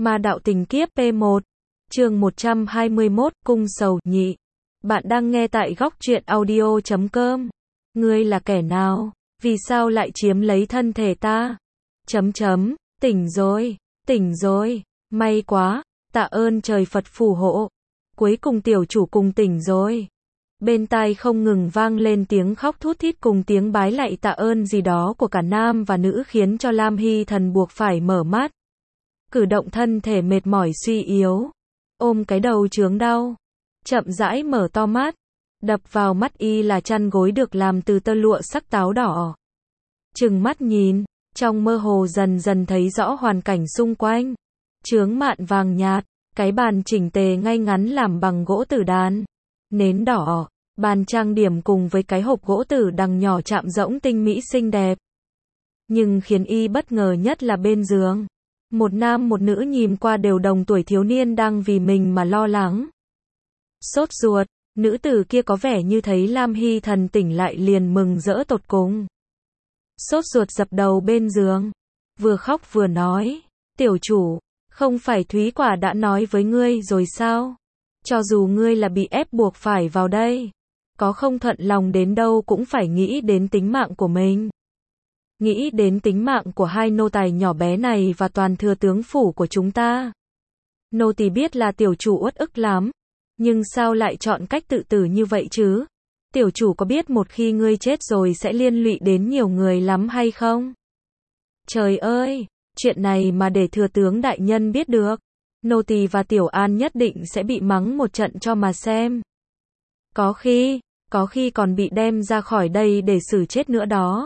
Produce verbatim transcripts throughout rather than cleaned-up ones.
Ma đạo tình kiếp P một, chương một trăm hai mươi mốt, cung sầu nhị. Bạn đang nghe tại góc truyện audio chấm com. Ngươi là kẻ nào? Vì sao lại chiếm lấy thân thể ta? Chấm chấm, tỉnh rồi, tỉnh rồi, may quá, tạ ơn trời Phật phù hộ. Cuối cùng tiểu chủ cùng tỉnh rồi. Bên tai không ngừng vang lên tiếng khóc thút thít cùng tiếng bái lạy tạ ơn gì đó của cả nam và nữ khiến cho Lam Hy Thần buộc phải mở mắt. Cử động thân thể mệt mỏi suy yếu, ôm cái đầu chướng đau, chậm rãi mở to mắt, đập vào mắt y là chăn gối được làm từ tơ lụa sắc táo đỏ. Trừng mắt nhìn, trong mơ hồ dần dần thấy rõ hoàn cảnh xung quanh. Chướng mạn vàng nhạt, cái bàn chỉnh tề ngay ngắn làm bằng gỗ tử đàn, nến đỏ, bàn trang điểm cùng với cái hộp gỗ tử đằng nhỏ chạm rỗng tinh mỹ xinh đẹp. Nhưng khiến y bất ngờ nhất là bên giường, một nam một nữ nhìn qua đều đồng tuổi thiếu niên đang vì mình mà lo lắng. Sốt ruột, nữ tử kia có vẻ như thấy Lam Hy Thần tỉnh lại liền mừng rỡ tột cùng. Sốt ruột dập đầu bên giường, vừa khóc vừa nói, tiểu chủ, không phải Thúy Quả đã nói với ngươi rồi sao? Cho dù ngươi là bị ép buộc phải vào đây, có không thuận lòng đến đâu cũng phải nghĩ đến tính mạng của mình. Nghĩ đến tính mạng của hai nô tài nhỏ bé này và toàn thừa tướng phủ của chúng ta. Nô tỳ biết là tiểu chủ uất ức lắm, nhưng sao lại chọn cách tự tử như vậy chứ? Tiểu chủ có biết một khi ngươi chết rồi sẽ liên lụy đến nhiều người lắm hay không? Trời ơi, chuyện này mà để thừa tướng đại nhân biết được, nô tỳ và Tiểu An nhất định sẽ bị mắng một trận cho mà xem. Có khi, có khi còn bị đem ra khỏi đây để xử chết nữa đó.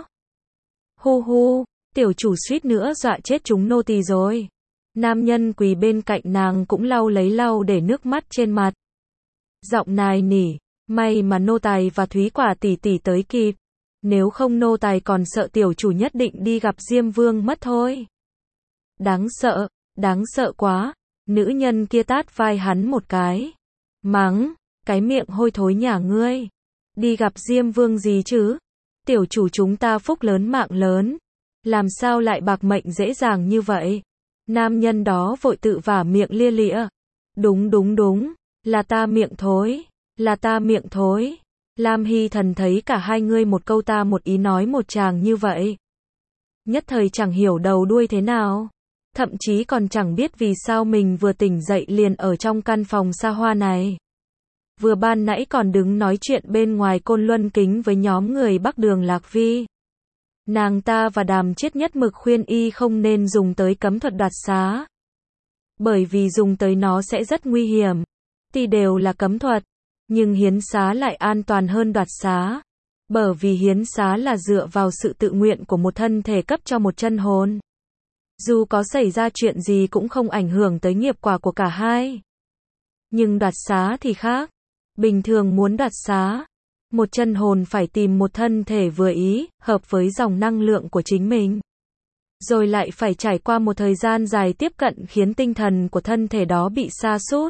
Hu hu, tiểu chủ suýt nữa dọa chết chúng nô tỳ rồi. Nam nhân quỳ bên cạnh nàng cũng lau lấy lau để nước mắt trên mặt. Giọng nài nỉ, may mà nô tài và Thúy Quả tỷ tỷ tới kịp. Nếu không nô tài còn sợ tiểu chủ nhất định đi gặp Diêm Vương mất thôi. Đáng sợ, đáng sợ quá. Nữ nhân kia tát vai hắn một cái. Mắng, cái miệng hôi thối nhà ngươi. Đi gặp Diêm Vương gì chứ? Tiểu chủ chúng ta phúc lớn mạng lớn. Làm sao lại bạc mệnh dễ dàng như vậy? Nam nhân đó vội tự vả miệng lia lịa. Đúng đúng đúng, là ta miệng thối, là ta miệng thối. Lam Hy Thần thấy cả hai ngươi một câu ta một ý nói một tràng như vậy. Nhất thời chẳng hiểu đầu đuôi thế nào. Thậm chí còn chẳng biết vì sao mình vừa tỉnh dậy liền ở trong căn phòng xa hoa này. Vừa ban nãy còn đứng nói chuyện bên ngoài Côn Luân Kính với nhóm người Bắc Đường Lạc Vi. Nàng ta và Đàm Chiết nhất mực khuyên y không nên dùng tới cấm thuật đoạt xá. Bởi vì dùng tới nó sẽ rất nguy hiểm. Tuy đều là cấm thuật, nhưng hiến xá lại an toàn hơn đoạt xá. Bởi vì hiến xá là dựa vào sự tự nguyện của một thân thể cấp cho một chân hồn. Dù có xảy ra chuyện gì cũng không ảnh hưởng tới nghiệp quả của cả hai. Nhưng đoạt xá thì khác. Bình thường muốn đoạt xá, một chân hồn phải tìm một thân thể vừa ý, hợp với dòng năng lượng của chính mình. Rồi lại phải trải qua một thời gian dài tiếp cận khiến tinh thần của thân thể đó bị sa sút.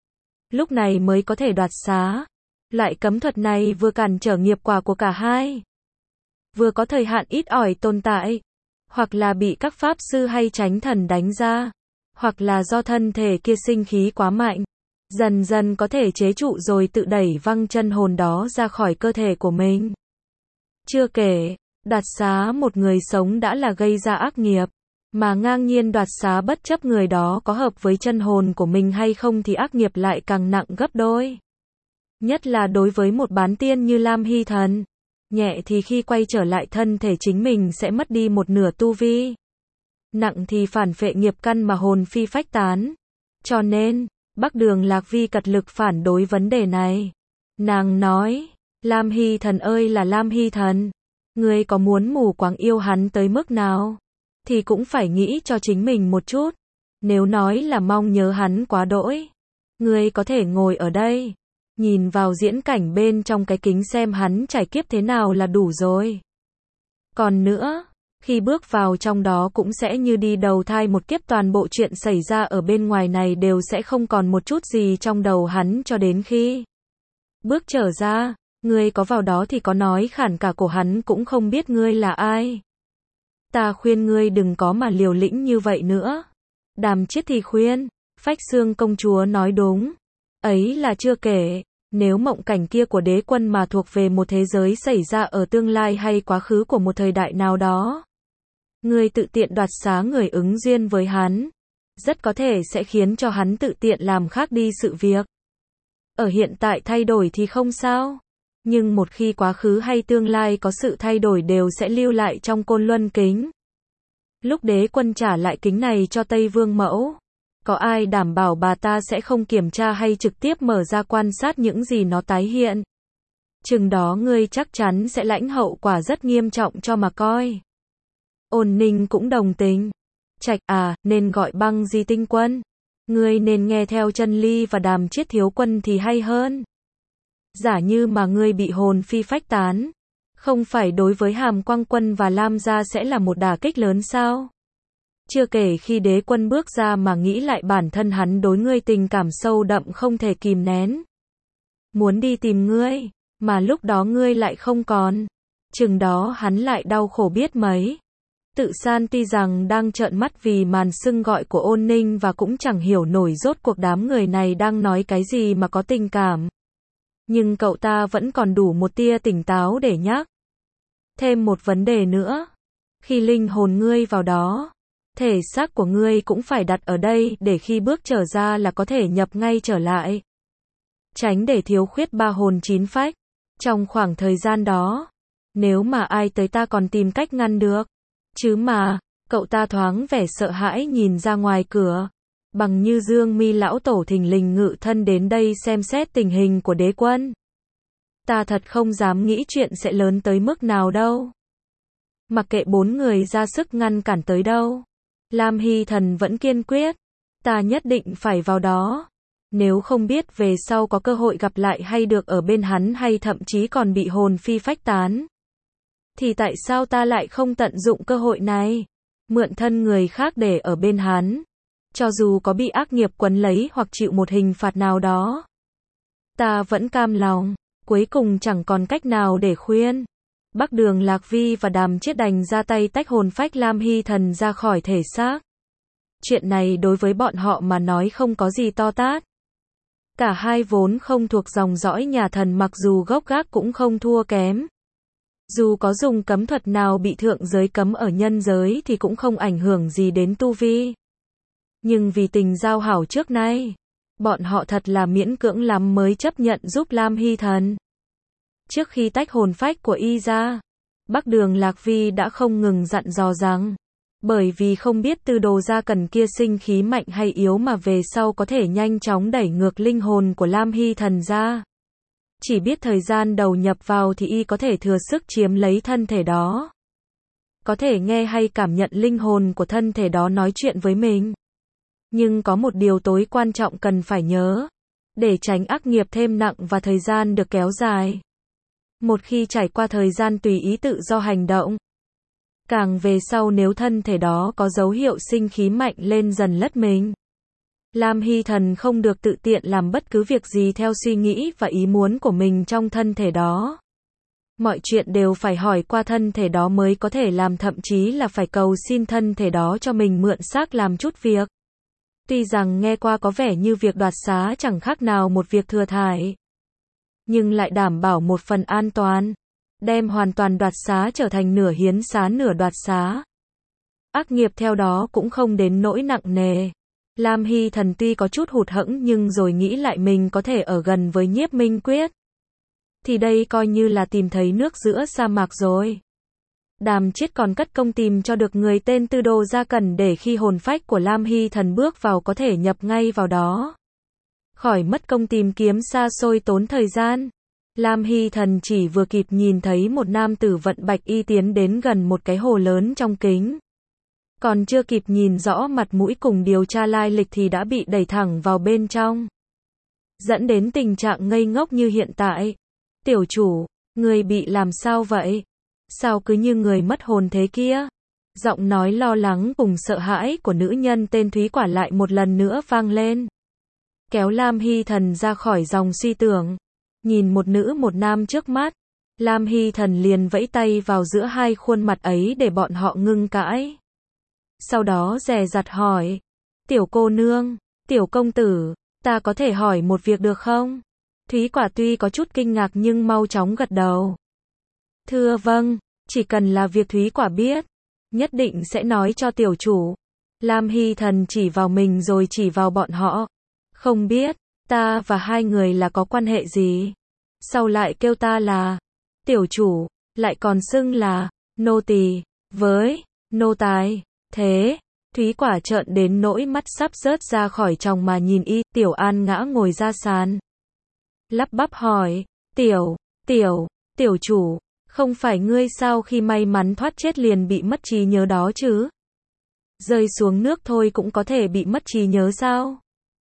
Lúc này mới có thể đoạt xá. Loại cấm thuật này vừa cản trở nghiệp quả của cả hai, vừa có thời hạn ít ỏi tồn tại. Hoặc là bị các pháp sư hay chánh thần đánh ra, hoặc là do thân thể kia sinh khí quá mạnh, dần dần có thể chế trụ rồi tự đẩy văng chân hồn đó ra khỏi cơ thể của mình. Chưa kể, đoạt xá một người sống đã là gây ra ác nghiệp, mà ngang nhiên đoạt xá bất chấp người đó có hợp với chân hồn của mình hay không thì ác nghiệp lại càng nặng gấp đôi. Nhất là đối với một bán tiên như Lam Hy Thần. Nhẹ thì khi quay trở lại thân thể chính mình sẽ mất đi một nửa tu vi. Nặng thì phản phệ nghiệp căn mà hồn phi phách tán. Cho nên, Bắc Đường Lạc Vi cật lực phản đối vấn đề này. Nàng nói, Lam Hy Thần ơi là Lam Hy Thần, ngươi có muốn mù quáng yêu hắn tới mức nào, thì cũng phải nghĩ cho chính mình một chút. Nếu nói là mong nhớ hắn quá đỗi, ngươi có thể ngồi ở đây, nhìn vào diễn cảnh bên trong cái kính xem hắn trải kiếp thế nào là đủ rồi. Còn nữa, khi bước vào trong đó cũng sẽ như đi đầu thai một kiếp, toàn bộ chuyện xảy ra ở bên ngoài này đều sẽ không còn một chút gì trong đầu hắn cho đến khi bước trở ra, ngươi có vào đó thì có nói khản cả cổ hắn cũng không biết ngươi là ai. Ta khuyên ngươi đừng có mà liều lĩnh như vậy nữa. Đàm Chiết thì khuyên, Phách Xương công chúa nói đúng. Ấy là chưa kể, nếu mộng cảnh kia của đế quân mà thuộc về một thế giới xảy ra ở tương lai hay quá khứ của một thời đại nào đó. Ngươi tự tiện đoạt xá người ứng duyên với hắn, rất có thể sẽ khiến cho hắn tự tiện làm khác đi sự việc. Ở hiện tại thay đổi thì không sao, nhưng một khi quá khứ hay tương lai có sự thay đổi đều sẽ lưu lại trong côn luân kính. Lúc đế quân trả lại kính này cho Tây Vương Mẫu, có ai đảm bảo bà ta sẽ không kiểm tra hay trực tiếp mở ra quan sát những gì nó tái hiện? Chừng đó ngươi chắc chắn sẽ lãnh hậu quả rất nghiêm trọng cho mà coi. Ôn Ninh cũng đồng tình. Trạch à, nên gọi Băng Di Tinh Quân. Ngươi nên nghe theo Chân Ly và Đàm Chiết thiếu quân thì hay hơn. Giả như mà ngươi bị hồn phi phách tán, không phải đối với Hàm Quang Quân và Lam gia sẽ là một đả kích lớn sao? Chưa kể khi đế quân bước ra mà nghĩ lại bản thân hắn đối ngươi tình cảm sâu đậm không thể kìm nén. Muốn đi tìm ngươi, mà lúc đó ngươi lại không còn. Chừng đó hắn lại đau khổ biết mấy. Tự San tuy rằng đang trợn mắt vì màn sưng gọi của Ôn Ninh và cũng chẳng hiểu nổi rốt cuộc đám người này đang nói cái gì mà có tình cảm. Nhưng cậu ta vẫn còn đủ một tia tỉnh táo để nhắc. Thêm một vấn đề nữa. Khi linh hồn ngươi vào đó, thể xác của ngươi cũng phải đặt ở đây để khi bước trở ra là có thể nhập ngay trở lại. Tránh để thiếu khuyết ba hồn chín phách. Trong khoảng thời gian đó, nếu mà ai tới ta còn tìm cách ngăn được. Chứ mà, cậu ta thoáng vẻ sợ hãi nhìn ra ngoài cửa. Bằng như Dương Mi lão tổ thình lình ngự thân đến đây xem xét tình hình của đế quân. Ta thật không dám nghĩ chuyện sẽ lớn tới mức nào đâu. Mặc kệ bốn người ra sức ngăn cản tới đâu. Lam Hy Thần vẫn kiên quyết. Ta nhất định phải vào đó. Nếu không biết về sau có cơ hội gặp lại hay được ở bên hắn hay thậm chí còn bị hồn phi phách tán. Thì tại sao ta lại không tận dụng cơ hội này? Mượn thân người khác để ở bên hắn. Cho dù có bị ác nghiệp quấn lấy hoặc chịu một hình phạt nào đó. Ta vẫn cam lòng. Cuối cùng chẳng còn cách nào để khuyên. Bắc Đường Lạc Vi và Đàm Chiết đành ra tay tách hồn phách Lam Hy Thần ra khỏi thể xác. Chuyện này đối với bọn họ mà nói không có gì to tát. Cả hai vốn không thuộc dòng dõi nhà thần mặc dù gốc gác cũng không thua kém. Dù có dùng cấm thuật nào bị thượng giới cấm ở nhân giới thì cũng không ảnh hưởng gì đến tu vi. Nhưng vì tình giao hảo trước nay, bọn họ thật là miễn cưỡng lắm mới chấp nhận giúp Lam Hy Thần. Trước khi tách hồn phách của y ra, Bắc Đường Lạc Vi đã không ngừng dặn dò rằng, bởi vì không biết từ đồ gia cần kia sinh khí mạnh hay yếu mà về sau có thể nhanh chóng đẩy ngược linh hồn của Lam Hy Thần ra. Chỉ biết thời gian đầu nhập vào thì y có thể thừa sức chiếm lấy thân thể đó. Có thể nghe hay cảm nhận linh hồn của thân thể đó nói chuyện với mình. Nhưng có một điều tối quan trọng cần phải nhớ. Để tránh ác nghiệp thêm nặng và thời gian được kéo dài. Một khi trải qua thời gian tùy ý tự do hành động. Càng về sau nếu thân thể đó có dấu hiệu sinh khí mạnh lên dần lất mình. Lam Hy Thần không được tự tiện làm bất cứ việc gì theo suy nghĩ và ý muốn của mình trong thân thể đó. Mọi chuyện đều phải hỏi qua thân thể đó mới có thể làm, thậm chí là phải cầu xin thân thể đó cho mình mượn xác làm chút việc. Tuy rằng nghe qua có vẻ như việc đoạt xá chẳng khác nào một việc thừa thải. Nhưng lại đảm bảo một phần an toàn. Đem hoàn toàn đoạt xá trở thành nửa hiến xá nửa đoạt xá. Ác nghiệp theo đó cũng không đến nỗi nặng nề. Lam Hy Thần tuy có chút hụt hẫng nhưng rồi nghĩ lại mình có thể ở gần với Nhiếp Minh Quyết. Thì đây coi như là tìm thấy nước giữa sa mạc rồi. Đàm Chiết còn cất công tìm cho được người tên Tư Đồ Gia Cẩn để khi hồn phách của Lam Hy Thần bước vào có thể nhập ngay vào đó. Khỏi mất công tìm kiếm xa xôi tốn thời gian. Lam Hy Thần chỉ vừa kịp nhìn thấy một nam tử vận bạch y tiến đến gần một cái hồ lớn trong kính. Còn chưa kịp nhìn rõ mặt mũi cùng điều tra lai lịch thì đã bị đẩy thẳng vào bên trong. Dẫn đến tình trạng ngây ngốc như hiện tại. Tiểu chủ, người bị làm sao vậy? Sao cứ như người mất hồn thế kia? Giọng nói lo lắng cùng sợ hãi của nữ nhân tên Thúy Quả lại một lần nữa vang lên. Kéo Lam Hy Thần ra khỏi dòng suy tưởng. Nhìn một nữ một nam trước mắt. Lam Hy Thần liền vẫy tay vào giữa hai khuôn mặt ấy để bọn họ ngưng cãi. Sau đó dè dặt hỏi. Tiểu cô nương, tiểu công tử, ta có thể hỏi một việc được không? Thúy Quả tuy có chút kinh ngạc nhưng mau chóng gật đầu. Thưa vâng, chỉ cần là việc Thúy Quả biết, nhất định sẽ nói cho tiểu chủ. Lam Hy Thần chỉ vào mình rồi chỉ vào bọn họ. Không biết, ta và hai người là có quan hệ gì? Sao lại kêu ta là tiểu chủ, lại còn xưng là nô tỳ với nô tài? Thế, Thúy Quả trợn đến nỗi mắt sắp rớt ra khỏi tròng mà nhìn y. Tiểu An ngã ngồi ra sàn, lắp bắp hỏi, tiểu, tiểu, tiểu chủ, không phải ngươi sao khi may mắn thoát chết liền bị mất trí nhớ đó chứ? Rơi xuống nước thôi cũng có thể bị mất trí nhớ sao?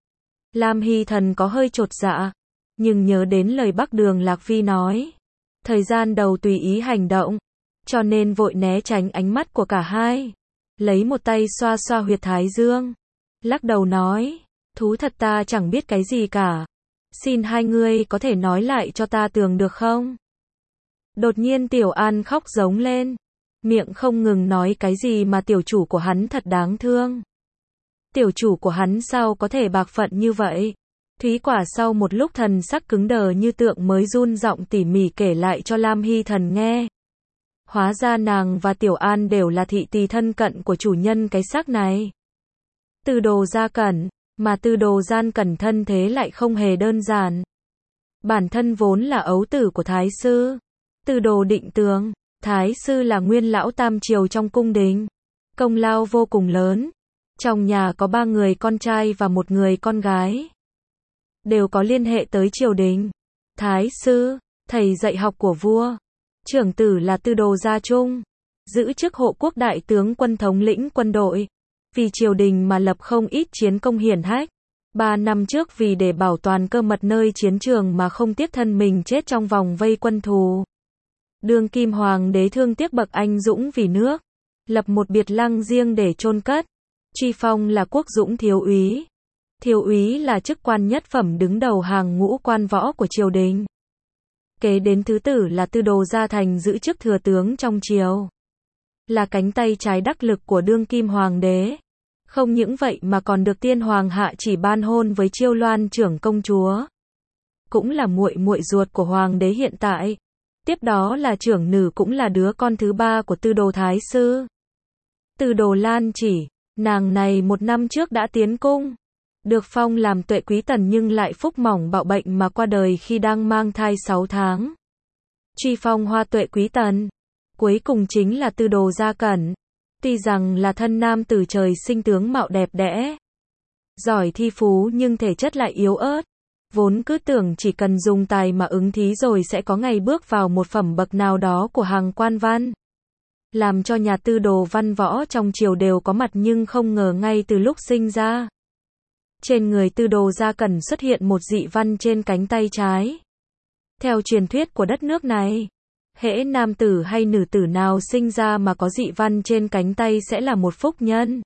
Lam Hy Thần có hơi chột dạ, nhưng nhớ đến lời Bắc Đường Lạc Phi nói, thời gian đầu tùy ý hành động, cho nên vội né tránh ánh mắt của cả hai, lấy một tay xoa xoa huyệt thái dương, lắc đầu nói, thú thật ta chẳng biết cái gì cả, xin hai ngươi có thể nói lại cho ta tường được không? Đột nhiên Tiểu An khóc giống lên, miệng không ngừng nói cái gì mà tiểu chủ của hắn thật đáng thương. Tiểu chủ của hắn sao có thể bạc phận như vậy? Thúy Quả sau một lúc thần sắc cứng đờ như tượng mới run giọng tỉ mỉ kể lại cho Lam Hy Thần nghe. Hóa ra nàng và Tiểu An đều là thị tỳ thân cận của chủ nhân cái xác này. Tư Đồ Gia Cẩn, mà Tư Đồ Gian Cẩn thân thế lại không hề đơn giản. Bản thân vốn là ấu tử của Thái Sư. Tư Đồ Định Tường, Thái Sư là nguyên lão tam triều trong cung đình, công lao vô cùng lớn. Trong nhà có ba người con trai và một người con gái, đều có liên hệ tới triều đình. Thái Sư, thầy dạy học của vua. Trưởng tử là Tư Đồ Gia Trung, giữ chức hộ quốc đại tướng quân thống lĩnh quân đội, vì triều đình mà lập không ít chiến công hiển hách. Ba năm trước vì để bảo toàn cơ mật nơi chiến trường mà không tiếc thân mình chết trong vòng vây quân thù. Đương kim hoàng đế thương tiếc bậc anh dũng vì nước, lập một biệt lăng riêng để chôn cất. Truy phong là quốc dũng thiếu úy. Thiếu úy là chức quan nhất phẩm đứng đầu hàng ngũ quan võ của triều đình. Kế đến thứ tử là Tư Đồ Gia Thành giữ chức thừa tướng trong triều, là cánh tay trái đắc lực của đương kim hoàng đế. Không những vậy mà còn được tiên hoàng hạ chỉ ban hôn với Chiêu Loan trưởng công chúa, cũng là muội muội ruột của hoàng đế hiện tại. Tiếp đó là trưởng nữ cũng là đứa con thứ ba của Tư Đồ Thái Sư, Tư Đồ Lan Chỉ. Nàng này một năm trước đã tiến cung, được phong làm tuệ quý tần nhưng lại phúc mỏng bạo bệnh mà qua đời khi đang mang thai sáu tháng. Truy phong hoa tuệ quý tần. Cuối cùng chính là Tư Đồ Gia Cẩn. Tuy rằng là thân nam tử trời sinh tướng mạo đẹp đẽ, giỏi thi phú nhưng thể chất lại yếu ớt. Vốn cứ tưởng chỉ cần dùng tài mà ứng thí rồi sẽ có ngày bước vào một phẩm bậc nào đó của hàng quan văn, làm cho nhà tư đồ văn võ trong triều đều có mặt, nhưng không ngờ ngay từ lúc sinh ra, trên người Tư Đồ Gia Cẩn xuất hiện một dị văn trên cánh tay trái. Theo truyền thuyết của đất nước này, hễ nam tử hay nữ tử nào sinh ra mà có dị văn trên cánh tay sẽ là một phúc nhân.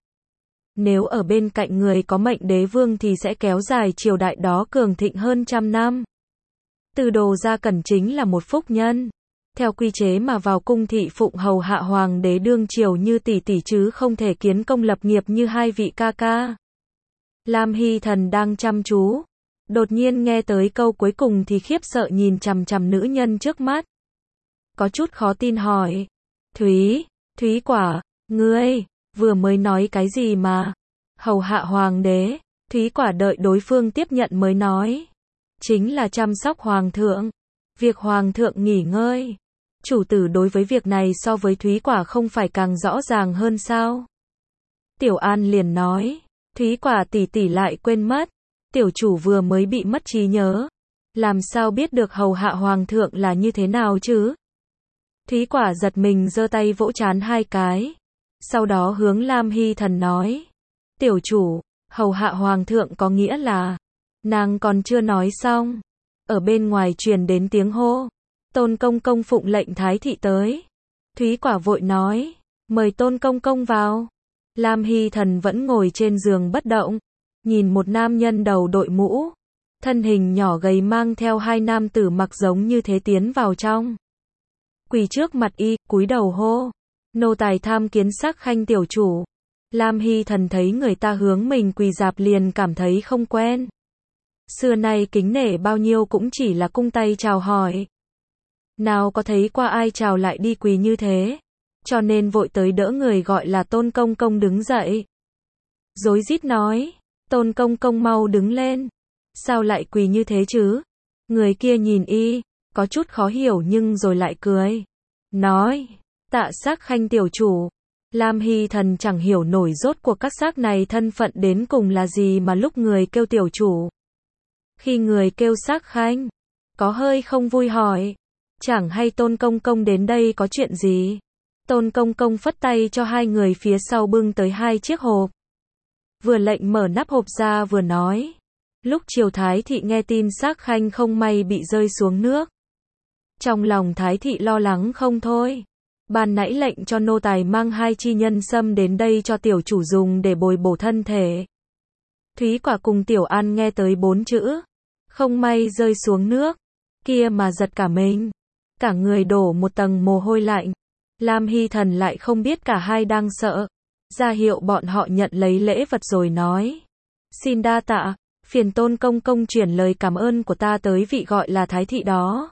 Nếu ở bên cạnh người có mệnh đế vương thì sẽ kéo dài triều đại đó cường thịnh hơn trăm năm. Tư Đồ Gia Cẩn chính là một phúc nhân. Theo quy chế mà vào cung thị phụng hầu hạ hoàng đế đương triều như tỷ tỷ chứ không thể kiến công lập nghiệp như hai vị ca ca. Lam Hy Thần đang chăm chú, đột nhiên nghe tới câu cuối cùng thì khiếp sợ nhìn chằm chằm nữ nhân trước mắt. Có chút khó tin hỏi, Thúy, Thúy Quả, ngươi, vừa mới nói cái gì mà, hầu hạ hoàng đế? Thúy Quả đợi đối phương tiếp nhận mới nói, chính là chăm sóc hoàng thượng, việc hoàng thượng nghỉ ngơi. Chủ tử đối với việc này so với Thúy Quả không phải càng rõ ràng hơn sao? Tiểu An liền nói, Thúy Quả tỷ tỷ lại quên mất, tiểu chủ vừa mới bị mất trí nhớ, làm sao biết được hầu hạ hoàng thượng là như thế nào chứ? Thúy Quả giật mình giơ tay vỗ trán hai cái, sau đó hướng Lam Hy Thần nói, tiểu chủ, hầu hạ hoàng thượng có nghĩa là, nàng còn chưa nói xong, ở bên ngoài truyền đến tiếng hô, Tôn công công phụng lệnh thái thị tới. Thúy Quả vội nói, mời Tôn công công vào. Lam Hy Thần vẫn ngồi trên giường bất động, nhìn một nam nhân đầu đội mũ, thân hình nhỏ gầy mang theo hai nam tử mặc giống như thế tiến vào trong. Quỳ trước mặt y, cúi đầu hô, nô tài tham kiến sắc khanh tiểu chủ. Lam Hy Thần thấy người ta hướng mình quỳ dạp liền cảm thấy không quen. Xưa nay kính nể bao nhiêu cũng chỉ là cung tay chào hỏi. Nào có thấy qua ai chào lại đi quỳ như thế. Cho nên vội tới đỡ người gọi là Tôn Công Công đứng dậy. Rối rít nói, Tôn Công Công mau đứng lên. Sao lại quỳ như thế chứ? Người kia nhìn y, có chút khó hiểu nhưng rồi lại cười. Nói, tạ Sắc Khanh tiểu chủ. Lam Hy Thần chẳng hiểu nổi rốt cuộc các xác này thân phận đến cùng là gì mà lúc người kêu tiểu chủ. Khi người kêu Sắc Khanh, có hơi không vui hỏi. Chẳng hay Tôn Công Công đến đây có chuyện gì? Tôn Công Công phất tay cho hai người phía sau bưng tới hai chiếc hộp. Vừa lệnh mở nắp hộp ra vừa nói. Lúc chiều Thái Thị nghe tin Sắc Khanh không may bị rơi xuống nước. Trong lòng Thái Thị lo lắng không thôi. Ban nãy lệnh cho nô tài mang hai chi nhân sâm đến đây cho tiểu chủ dùng để bồi bổ thân thể. Thúy Quả cùng Tiểu An nghe tới bốn chữ. Không may rơi xuống nước. Kia mà giật cả mình. Cả người đổ một tầng mồ hôi lạnh. Lam Hy Thần lại không biết cả hai đang sợ. Ra hiệu bọn họ nhận lấy lễ vật rồi nói. Xin đa tạ, phiền Tôn Công Công chuyển lời cảm ơn của ta tới vị gọi là Thái Thị đó.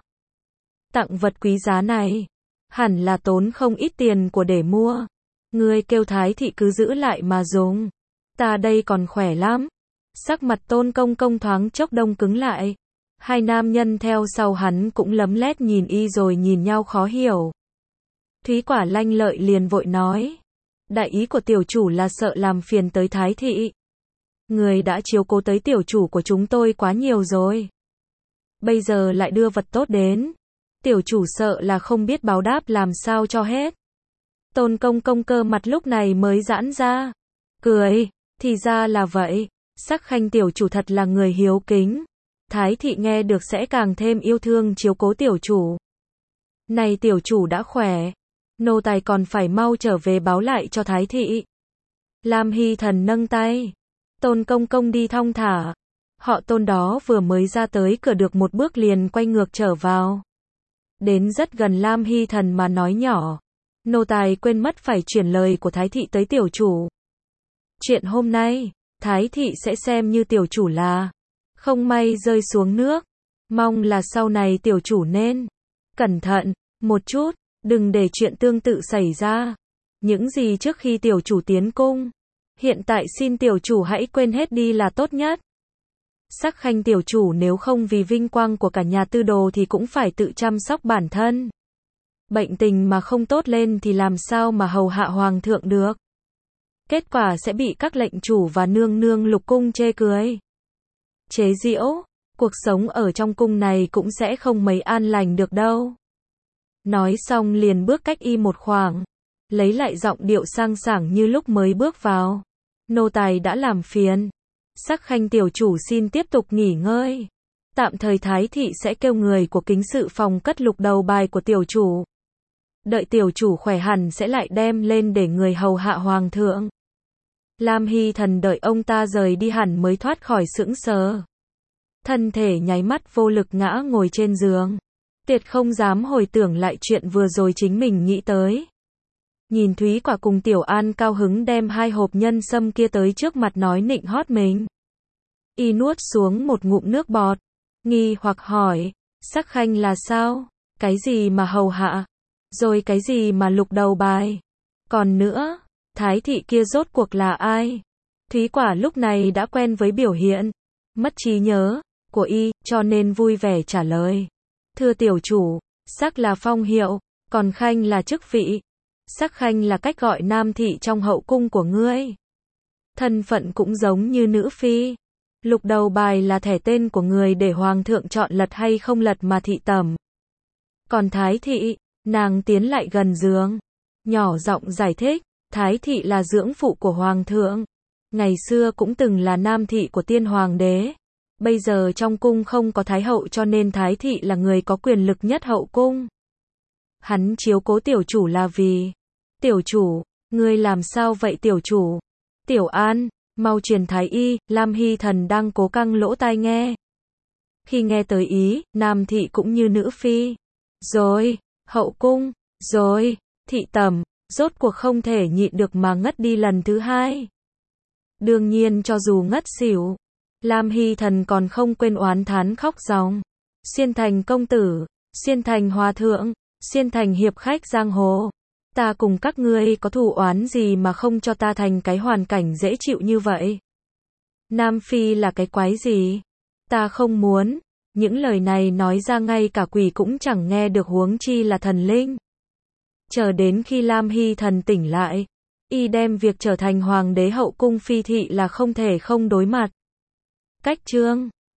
Tặng vật quý giá này, hẳn là tốn không ít tiền của để mua. Ngươi kêu Thái Thị cứ giữ lại mà dùng. Ta đây còn khỏe lắm. Sắc mặt Tôn Công Công thoáng chốc đông cứng lại. Hai nam nhân theo sau hắn cũng lấm lét nhìn y rồi nhìn nhau khó hiểu. Thúy Quả lanh lợi liền vội nói. Đại ý của tiểu chủ là sợ làm phiền tới Thái Thị. Người đã chiếu cố tới tiểu chủ của chúng tôi quá nhiều rồi. Bây giờ lại đưa vật tốt đến. Tiểu chủ sợ là không biết báo đáp làm sao cho hết. Tôn Công Công cơ mặt lúc này mới giãn ra. Cười, thì ra là vậy. Sắc Khanh tiểu chủ thật là người hiếu kính. Thái Thị nghe được sẽ càng thêm yêu thương chiếu cố tiểu chủ. Này tiểu chủ đã khỏe. Nô tài còn phải mau trở về báo lại cho Thái Thị. Lam Hy Thần nâng tay. Tôn Công Công đi thong thả. Họ Tôn đó vừa mới ra tới cửa được một bước liền quay ngược trở vào. Đến rất gần Lam Hy Thần mà nói nhỏ. Nô tài quên mất phải chuyển lời của Thái Thị tới tiểu chủ. Chuyện hôm nay, Thái Thị sẽ xem như tiểu chủ là không may rơi xuống nước. Mong là sau này tiểu chủ nên cẩn thận một chút. Đừng để chuyện tương tự xảy ra. Những gì trước khi tiểu chủ tiến cung. Hiện tại xin tiểu chủ hãy quên hết đi là tốt nhất. Sắc Khanh tiểu chủ nếu không vì vinh quang của cả nhà tư đồ thì cũng phải tự chăm sóc bản thân. Bệnh tình mà không tốt lên thì làm sao mà hầu hạ hoàng thượng được. Kết quả sẽ bị các lệnh chủ và nương nương lục cung chê cười. Chế giễu, cuộc sống ở trong cung này cũng sẽ không mấy an lành được đâu. Nói xong liền bước cách y một khoảng. Lấy lại giọng điệu sang sảng như lúc mới bước vào. Nô tài đã làm phiền. Sắc Khanh tiểu chủ xin tiếp tục nghỉ ngơi. Tạm thời Thái Thị sẽ kêu người của kính sự phòng cất lục đầu bài của tiểu chủ. Đợi tiểu chủ khỏe hẳn sẽ lại đem lên để người hầu hạ hoàng thượng. Lam Hy Thần đợi ông ta rời đi hẳn mới thoát khỏi sững sờ. Thân thể nháy mắt vô lực ngã ngồi trên giường. Tuyệt không dám hồi tưởng lại chuyện vừa rồi chính mình nghĩ tới. Nhìn Thúy Quả cùng Tiểu An cao hứng đem hai hộp nhân sâm kia tới trước mặt nói nịnh hót mình. Y nuốt xuống một ngụm nước bọt. Nghi hoặc hỏi, Sắc Khanh là sao? Cái gì mà hầu hạ? Rồi cái gì mà lục đầu bài? Còn nữa, Thái Thị kia rốt cuộc là ai? Thúy Quả lúc này đã quen với biểu hiện mất trí nhớ của y, cho nên vui vẻ trả lời. Thưa tiểu chủ, Sắc là phong hiệu, còn Khanh là chức vị. Sắc Khanh là cách gọi nam thị trong hậu cung của ngươi. Thân phận cũng giống như nữ phi. Lục đầu bài là thẻ tên của người để hoàng thượng chọn lật hay không lật mà thị tẩm. Còn Thái Thị, nàng tiến lại gần giường. Nhỏ giọng giải thích, Thái Thị là dưỡng phụ của hoàng thượng. Ngày xưa cũng từng là nam thị của tiên hoàng đế. Bây giờ trong cung không có thái hậu cho nên Thái Thị là người có quyền lực nhất hậu cung. Hắn chiếu cố tiểu chủ là vì... Tiểu chủ, ngươi làm sao vậy tiểu chủ? Tiểu An, mau truyền thái y, Lam Hy Thần đang cố căng lỗ tai nghe. Khi nghe tới ý, nam thị cũng như nữ phi. Rồi, hậu cung, rồi, thị tẩm, Rốt cuộc không thể nhịn được mà ngất đi lần thứ hai. Đương nhiên cho dù ngất xỉu, Lam Hy Thần còn không quên oán thán khóc ròng. Xiên Thành công tử, Xiên Thành hòa thượng, Xiên Thành hiệp khách giang hồ. Ta cùng các ngươi có thù oán gì mà không cho ta thành cái hoàn cảnh dễ chịu như vậy? Nam Phi là cái quái gì? Ta không muốn. Những lời này nói ra ngay cả quỷ cũng chẳng nghe được, huống chi là thần linh. Chờ đến khi Lam Hy Thần tỉnh lại, y đem việc trở thành hoàng đế hậu cung phi thị là không thể không đối mặt. Cách chương